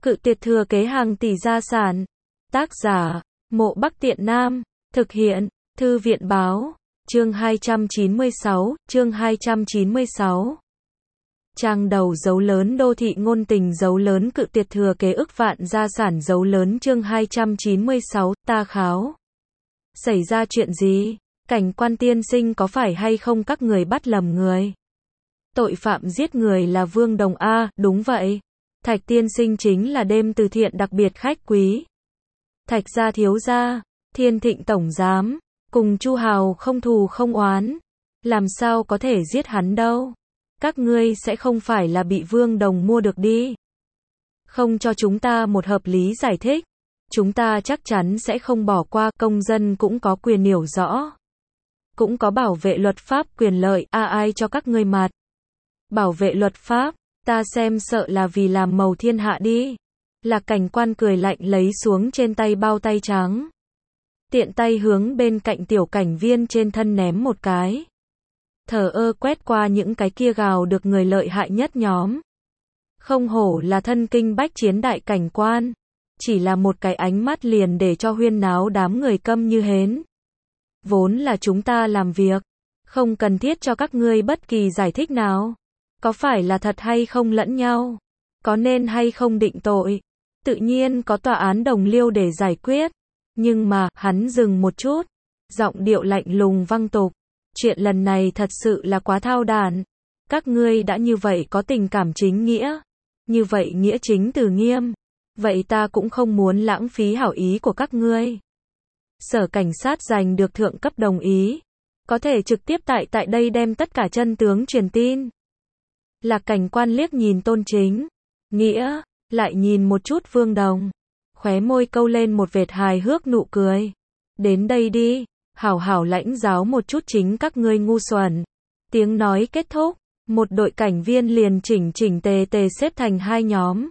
Cự tuyệt thừa kế hàng tỷ gia sản. Tác giả, Mộ Bắc Tiện Nam. Thực hiện, Thư viện báo. Chương 296, chương 296. Trang đầu dấu lớn đô thị ngôn tình dấu lớn cự tuyệt thừa kế ức vạn gia sản dấu lớn chương 296, ta kháo. Xảy ra chuyện gì? Cảnh quan tiên sinh có phải hay không các người bắt lầm người? Tội phạm giết người là Vương Đồng A, đúng vậy. Thạch tiên sinh chính là đêm từ thiện đặc biệt khách quý. Thạch gia thiếu gia, Thiên Thịnh tổng giám, cùng Chu Hào không thù không oán. Làm sao có thể giết hắn đâu? Các ngươi sẽ không phải là bị Vương Đồng mua được đi. Không cho chúng ta một hợp lý giải thích. Chúng ta chắc chắn sẽ không bỏ qua, công dân cũng có quyền hiểu rõ. Cũng có bảo vệ luật pháp quyền lợi, ai cho các ngươi mặt. Bảo vệ luật pháp, ta xem sợ là vì làm màu thiên hạ đi. Lạc Cảnh quan cười lạnh lấy xuống trên tay bao tay trắng. Tiện tay hướng bên cạnh tiểu cảnh viên trên thân ném một cái. Thờ ơ quét qua những cái kia gào được người lợi hại nhất nhóm. Không hổ là thân kinh bách chiến đại cảnh quan. Chỉ là một cái ánh mắt liền để cho huyên náo đám người câm như hến. Vốn là chúng ta làm việc. Không cần thiết cho các ngươi bất kỳ giải thích nào. Có phải là thật hay không lẫn nhau? Có nên hay không định tội? Tự nhiên có tòa án đồng liêu để giải quyết. Nhưng mà, hắn dừng một chút. Giọng điệu lạnh lùng văng tục. Chuyện lần này thật sự là quá thao đản. Các ngươi đã như vậy có tình cảm chính nghĩa. Như vậy nghĩa chính từ nghiêm. Vậy ta cũng không muốn lãng phí hảo ý của các ngươi. Sở cảnh sát giành được thượng cấp đồng ý. Có thể trực tiếp tại đây đem tất cả chân tướng truyền tin. Lạc Cảnh quan liếc nhìn Tôn Chính. Nghĩa, lại nhìn một chút Vương Đồng. Khóe môi câu lên một vệt hài hước nụ cười. Đến đây đi, hảo hảo lãnh giáo một chút chính các ngươi ngu xuẩn. Tiếng nói kết thúc, một đội cảnh viên liền chỉnh tề xếp thành hai nhóm.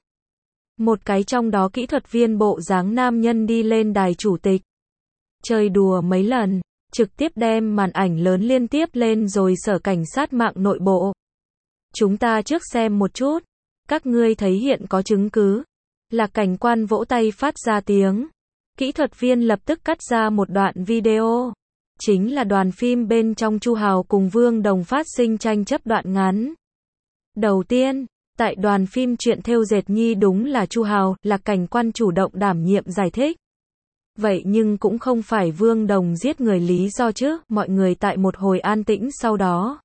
Một cái trong đó kỹ thuật viên bộ dáng nam nhân đi lên đài chủ tịch. Chơi đùa mấy lần, trực tiếp đem màn ảnh lớn liên tiếp lên rồi sở cảnh sát mạng nội bộ. Chúng ta trước xem một chút. Các ngươi thấy hiện có chứng cứ. Lạc Cảnh quan vỗ tay phát ra tiếng. Kỹ thuật viên lập tức cắt ra một đoạn video. Chính là đoàn phim bên trong Chu Hào cùng Vương Đồng phát sinh tranh chấp đoạn ngắn. Đầu tiên, tại đoàn phim chuyện thêu dệt nhi đúng là Chu Hào, Lạc Cảnh quan chủ động đảm nhiệm giải thích. Vậy nhưng cũng không phải Vương Đồng giết người lý do chứ, mọi người tại một hồi an tĩnh sau đó.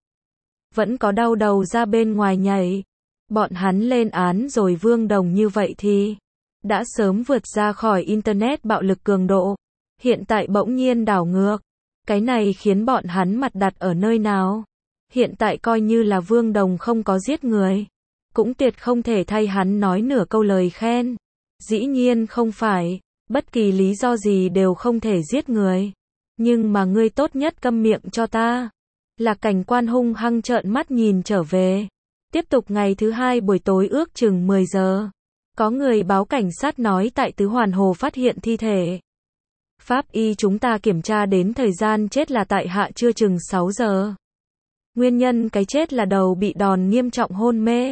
Vẫn có đau đầu ra bên ngoài nhảy. Bọn hắn lên án rồi Vương Đồng như vậy thì đã sớm vượt ra khỏi Internet bạo lực cường độ. Hiện tại bỗng nhiên đảo ngược. Cái này khiến bọn hắn mặt đặt ở nơi nào? Hiện tại coi như là Vương Đồng không có giết người. Cũng tuyệt không thể thay hắn nói nửa câu lời khen. Dĩ nhiên không phải. Bất kỳ lý do gì đều không thể giết người. Nhưng mà ngươi tốt nhất câm miệng cho ta. Lạc Cảnh quan hung hăng trợn mắt nhìn trở về. Tiếp tục ngày thứ hai buổi tối ước chừng 10 giờ. Có người báo cảnh sát nói tại Tứ Hoàn Hồ phát hiện thi thể. Pháp y chúng ta kiểm tra đến thời gian chết là tại hạ trưa chừng 6 giờ. Nguyên nhân cái chết là đầu bị đòn nghiêm trọng hôn mê.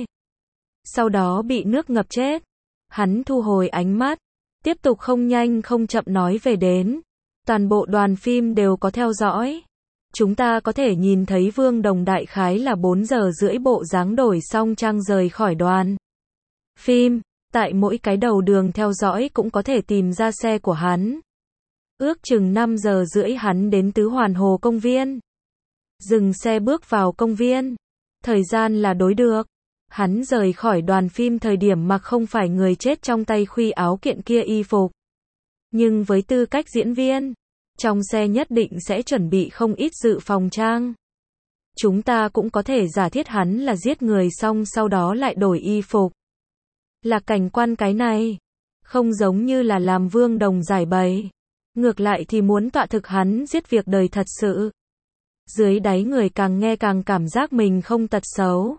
Sau đó bị nước ngập chết. Hắn thu hồi ánh mắt. Tiếp tục không nhanh không chậm nói về đến. Toàn bộ đoàn phim đều có theo dõi. Chúng ta có thể nhìn thấy Vương Đồng đại khái là 4 giờ rưỡi bộ dáng đổi xong trang rời khỏi đoàn phim. Tại mỗi cái đầu đường theo dõi cũng có thể tìm ra xe của hắn. Ước chừng 5 giờ rưỡi hắn đến Tứ Hoàn Hồ công viên. Dừng xe bước vào công viên. Thời gian là đối được. Hắn rời khỏi đoàn phim thời điểm mặc không phải người chết trong tay khuy áo kiện kia y phục. Nhưng với tư cách diễn viên, trong xe nhất định sẽ chuẩn bị không ít dự phòng trang. Chúng ta cũng có thể giả thiết hắn là giết người xong sau đó lại đổi y phục. Là cảnh quan cái này. Không giống như là làm Vương Đồng giải bày. Ngược lại thì muốn tọa thực hắn giết việc đời thật sự. Dưới đáy người càng nghe càng cảm giác mình không tật xấu.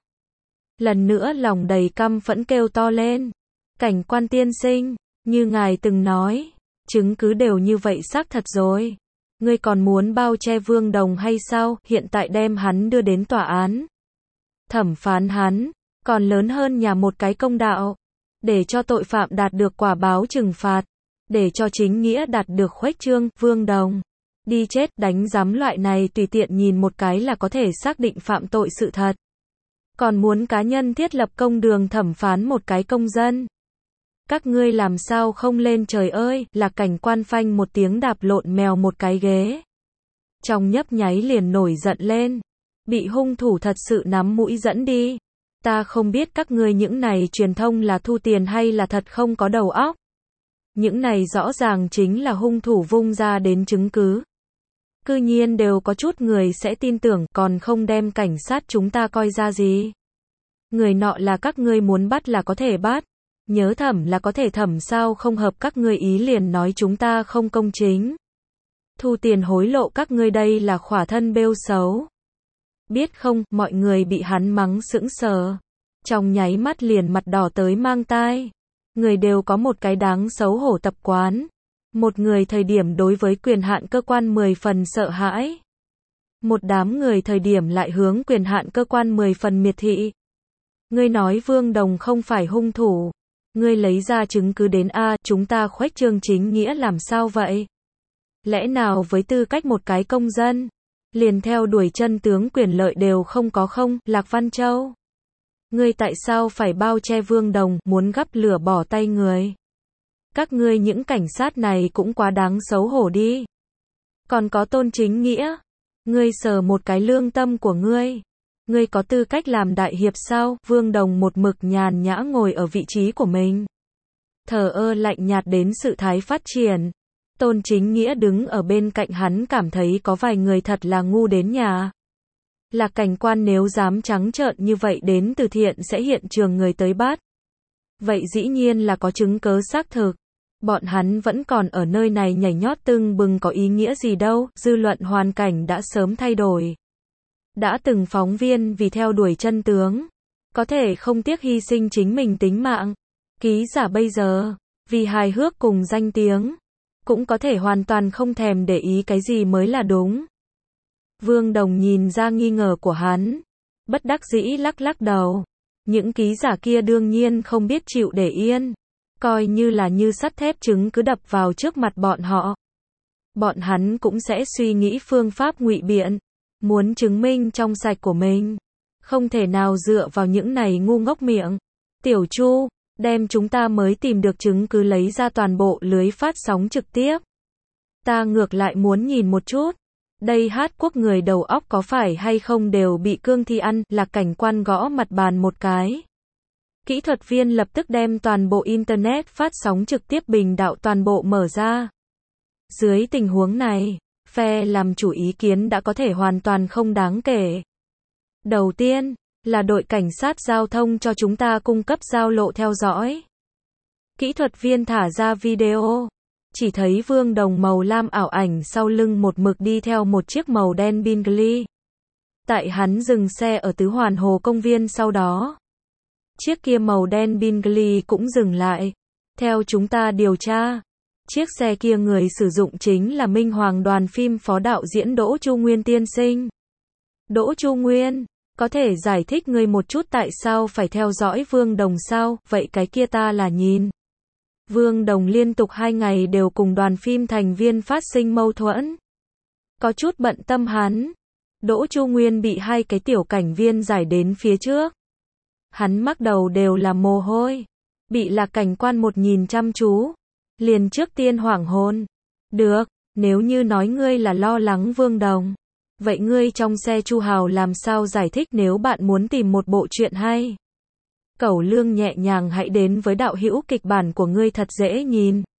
Lần nữa lòng đầy căm phẫn kêu to lên. Cảnh quan tiên sinh, như ngài từng nói, chứng cứ đều như vậy xác thật rồi. Ngươi còn muốn bao che Vương Đồng hay sao? Hiện tại đem hắn đưa đến tòa án. Thẩm phán hắn, còn lớn hơn nhà một cái công đạo. để cho tội phạm đạt được quả báo trừng phạt, để cho chính nghĩa đạt được khuếch trương. Vương Đồng, đi chết, đánh giám loại này tùy tiện nhìn một cái là có thể xác định phạm tội sự thật. Còn muốn cá nhân thiết lập công đường thẩm phán một cái công dân. Các ngươi làm sao không lên trời ơi, là cảnh quan phanh một tiếng đạp lộn mèo một cái ghế. Trong nhấp nháy liền nổi giận lên. Bị hung thủ thật sự nắm mũi dẫn đi. Ta không biết các ngươi những này truyền thông là thu tiền hay là thật không có đầu óc. Những này rõ ràng chính là hung thủ vung ra đến chứng cứ. Cư nhiên đều có chút người sẽ tin tưởng, còn không đem cảnh sát chúng ta coi ra gì. Người nọ là các ngươi muốn bắt là có thể bắt. Nhớ thẩm là có thể thẩm, sao không hợp các ngươi ý liền nói chúng ta không công chính. Thu tiền hối lộ các ngươi đây là khỏa thân bêu xấu. Biết không, mọi người bị hắn mắng sững sờ. Trong nháy mắt liền mặt đỏ tới mang tai. Người đều có một cái đáng xấu hổ tập quán. Một người thời điểm đối với quyền hạn cơ quan 10 phần sợ hãi. Một đám người thời điểm lại hướng quyền hạn cơ quan 10 phần miệt thị. Ngươi nói Vương Đồng không phải hung thủ. Ngươi lấy ra chứng cứ đến a, chúng ta khuếch trương chính nghĩa làm sao vậy? Lẽ nào với tư cách một cái công dân, liền theo đuổi chân tướng quyền lợi đều không có không, Lạc Văn Châu? Ngươi tại sao phải bao che Vương Đồng, muốn gắp lửa bỏ tay người? Các ngươi những cảnh sát này cũng quá đáng xấu hổ đi. Còn có tôn chính nghĩa. Ngươi sờ một cái lương tâm của ngươi. Ngươi có tư cách làm đại hiệp sao? Vương Đồng một mực nhàn nhã ngồi ở vị trí của mình. Thờ ơ lạnh nhạt đến sự thái phát triển. Tôn chính nghĩa đứng ở bên cạnh hắn cảm thấy có vài người thật là ngu đến nhà. Là cảnh quan nếu dám trắng trợn như vậy đến từ thiện sẽ hiện trường người tới bắt. Vậy dĩ nhiên là có chứng cớ xác thực. Bọn hắn vẫn còn ở nơi này nhảy nhót tưng bừng có ý nghĩa gì đâu, dư luận hoàn cảnh đã sớm thay đổi. Đã từng phóng viên vì theo đuổi chân tướng, có thể không tiếc hy sinh chính mình tính mạng. Ký giả bây giờ, vì hài hước cùng danh tiếng, cũng có thể hoàn toàn không thèm để ý cái gì mới là đúng. Vương Đồng nhìn ra nghi ngờ của hắn, bất đắc dĩ lắc lắc đầu. Những ký giả kia đương nhiên không biết chịu để yên, coi như là như sắt thép chứng cứ đập vào trước mặt bọn họ. Bọn hắn cũng sẽ suy nghĩ phương pháp ngụy biện, muốn chứng minh trong sạch của mình. Không thể nào dựa vào những này ngu ngốc miệng. Tiểu Chu, đem chúng ta mới tìm được chứng cứ lấy ra toàn bộ lưới phát sóng trực tiếp. Ta ngược lại muốn nhìn một chút. Đây hát quốc người đầu óc có phải hay không đều bị cương thi ăn, là cảnh quan gõ mặt bàn một cái. Kỹ thuật viên lập tức đem toàn bộ Internet phát sóng trực tiếp bình đạo toàn bộ mở ra. Dưới tình huống này, phe làm chủ ý kiến đã có thể hoàn toàn không đáng kể. Đầu tiên, là đội cảnh sát giao thông cho chúng ta cung cấp giao lộ theo dõi. Kỹ thuật viên thả ra video. Chỉ thấy Vương Đồng màu lam ảo ảnh sau lưng một mực đi theo một chiếc màu đen Bentley. Tại hắn dừng xe ở Tứ Hoàn Hồ công viên sau đó. Chiếc kia màu đen Bentley cũng dừng lại. Theo chúng ta điều tra, chiếc xe kia người sử dụng chính là Minh Hoàng đoàn phim phó đạo diễn Đỗ Chu Nguyên tiên sinh. Đỗ Chu Nguyên, có thể giải thích ngươi một chút tại sao phải theo dõi Vương Đồng sao? Vậy cái kia ta là nhìn. Vương Đồng liên tục 2 ngày đều cùng đoàn phim thành viên phát sinh mâu thuẫn. Có chút bận tâm hắn. Đỗ Chu Nguyên bị 2 cái tiểu cảnh viên giải đến phía trước. Hắn mắc đầu đều là mồ hôi. Bị Lạc cảnh quan một nhìn chăm chú. Liền trước tiên hoảng hồn. Được, nếu như nói ngươi là lo lắng Vương Đồng. Vậy ngươi trong xe Chu Hào làm sao giải thích nếu bạn muốn tìm một bộ truyện hay? Cẩu Lương nhẹ nhàng hãy đến với đạo hữu kịch bản của ngươi thật dễ nhìn.